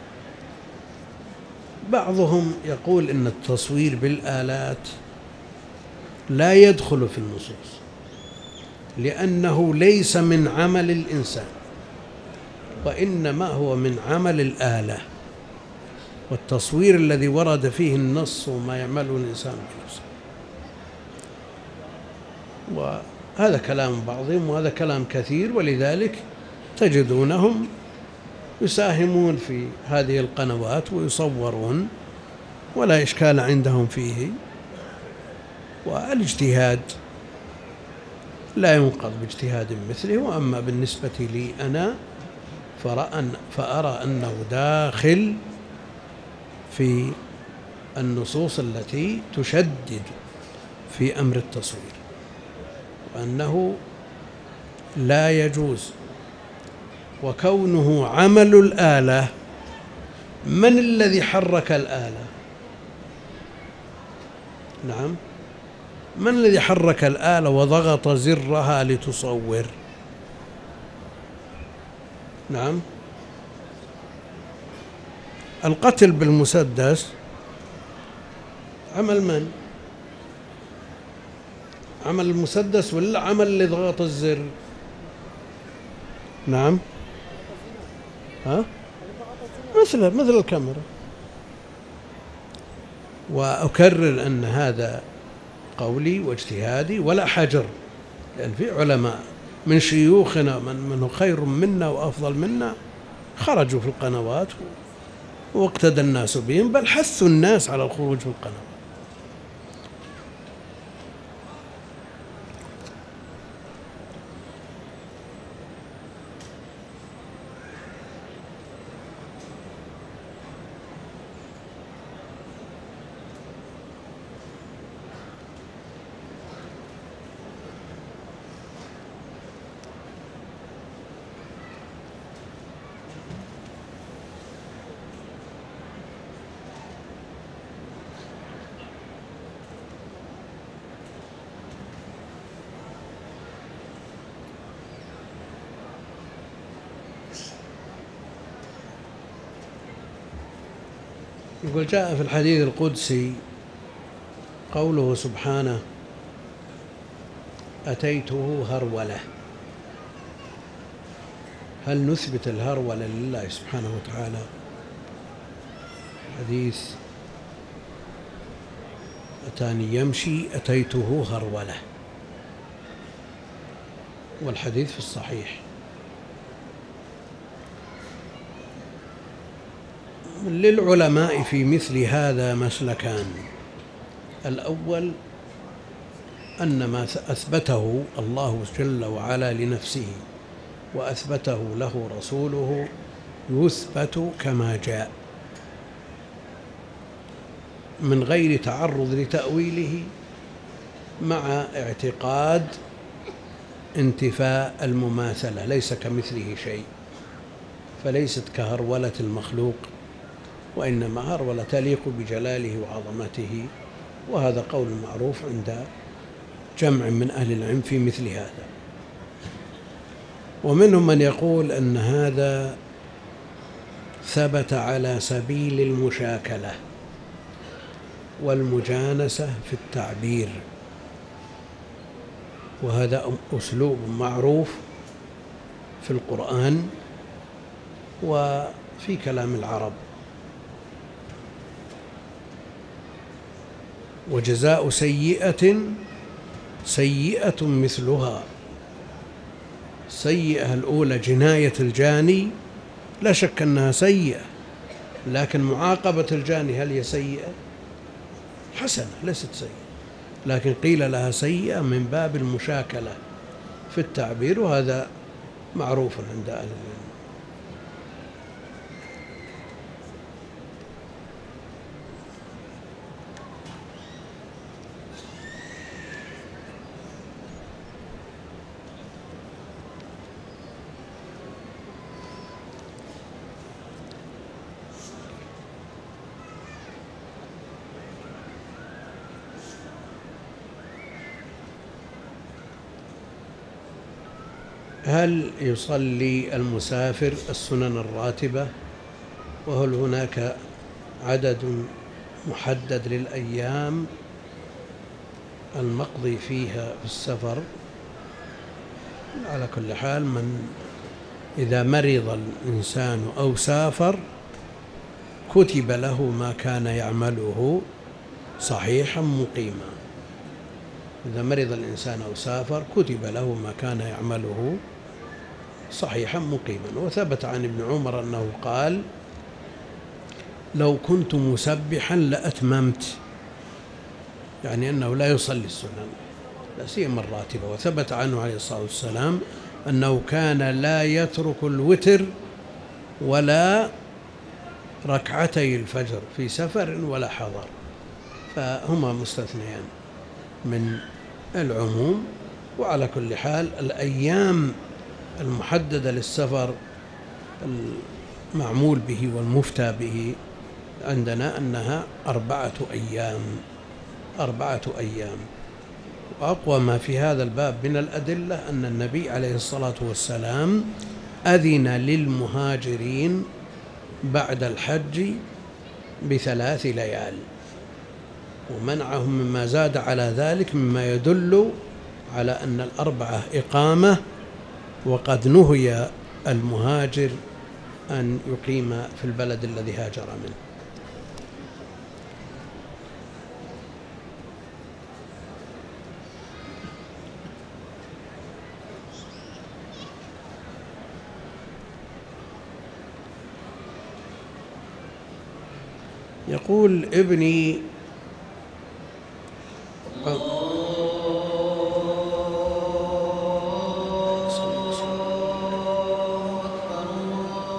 بعضهم يقول إن التصوير بالآلات لا يدخل في النصوص، لأنه ليس من عمل الإنسان، وإنما هو من عمل الآلة. والتصوير الذي ورد فيه النص ما يعمله الإنسان بنفسه. وهذا كلام بعضهم وهذا كلام كثير، ولذلك تجدونهم يساهمون في هذه القنوات ويصورون ولا إشكال عندهم فيه. والاجتهاد لا ينقض باجتهاد مثله. وأما بالنسبة لي أنا فأرى أنه داخل في النصوص التي تشدد في أمر التصوير، وأنه لا يجوز. وكونه عمل الآلة، من الذي حرك الآلة؟ نعم، من الذي حرك الآلة وضغط زرها لتصور؟ نعم، القتل بالمسدس عمل من؟ عمل المسدس ولا عمل اللي ضغط الزر؟ نعم، ها؟ مثل مثل الكاميرا. وأكرر أن هذا قولي واجتهادي ولا حجر، لأن في علماء من شيوخنا من منه خير منا وأفضل منا خرجوا في القنوات واقتدى الناس بهم، بل حثوا الناس على الخروج في القنوات. يقول: جاء في الحديث القدسي قوله سبحانه: أتيته هرولة. هل نثبت الهرولة لله سبحانه وتعالى؟ حديث: أتاني يمشي أتيته هرولة، والحديث في الصحيح. للعلماء في مثل هذا مسلكان: الأول أن ما أثبته الله جل وعلا لنفسه وأثبته له رسوله يثبت كما جاء من غير تعرض لتأويله، مع اعتقاد انتفاء المماثلة، ليس كمثله شيء، فليست كهرولة المخلوق، وإنما هرولة تليق بجلاله وعظمته. وهذا قول معروف عند جمع من أهل العلم في مثل هذا. ومنهم من يقول أن هذا ثبت على سبيل المشاكلة والمجانسة في التعبير، وهذا أسلوب معروف في القرآن وفي كلام العرب. وجزاء سيئة سيئة مثلها. السيئة الأولى جناية الجاني، لا شك أنها سيئة، لكن معاقبة الجاني هل هي سيئة؟ حسنة، ليست سيئة، لكن قيل لها سيئة من باب المشاكلة في التعبير، وهذا معروف عند أهل العلم. هل يصلي المسافر السنن الراتبة؟ وهل هناك عدد محدد للأيام المقضي فيها في السفر؟ على كل حال، من إذا مرض الإنسان أو سافر كتب له ما كان يعمله صحيحا مقيما. إذا مرض الإنسان أو سافر كتب له ما كان يعمله صحيحا مقيما. وثبت عن ابن عمر أنه قال: لو كنت مسبحا لأتممت، يعني أنه لا يصلي السنن لا سيما الراتبة. وثبت عنه عليه الصلاة والسلام أنه كان لا يترك الوتر ولا ركعتي الفجر في سفر ولا حضر، فهما مستثنيان من العموم. وعلى كل حال، الأيام المحددة للسفر المعمول به والمفتى به عندنا أنها أربعة أيام أربعة أيام. وأقوى ما في هذا الباب من الأدلة أن النبي عليه الصلاة والسلام أذن للمهاجرين بعد الحج بثلاث ليال، ومنعهم مما زاد على ذلك، مما يدل على أن الأربعة إقامة، وقد نهي المهاجر أن يقيم في البلد الذي هاجر منه. يقول ابني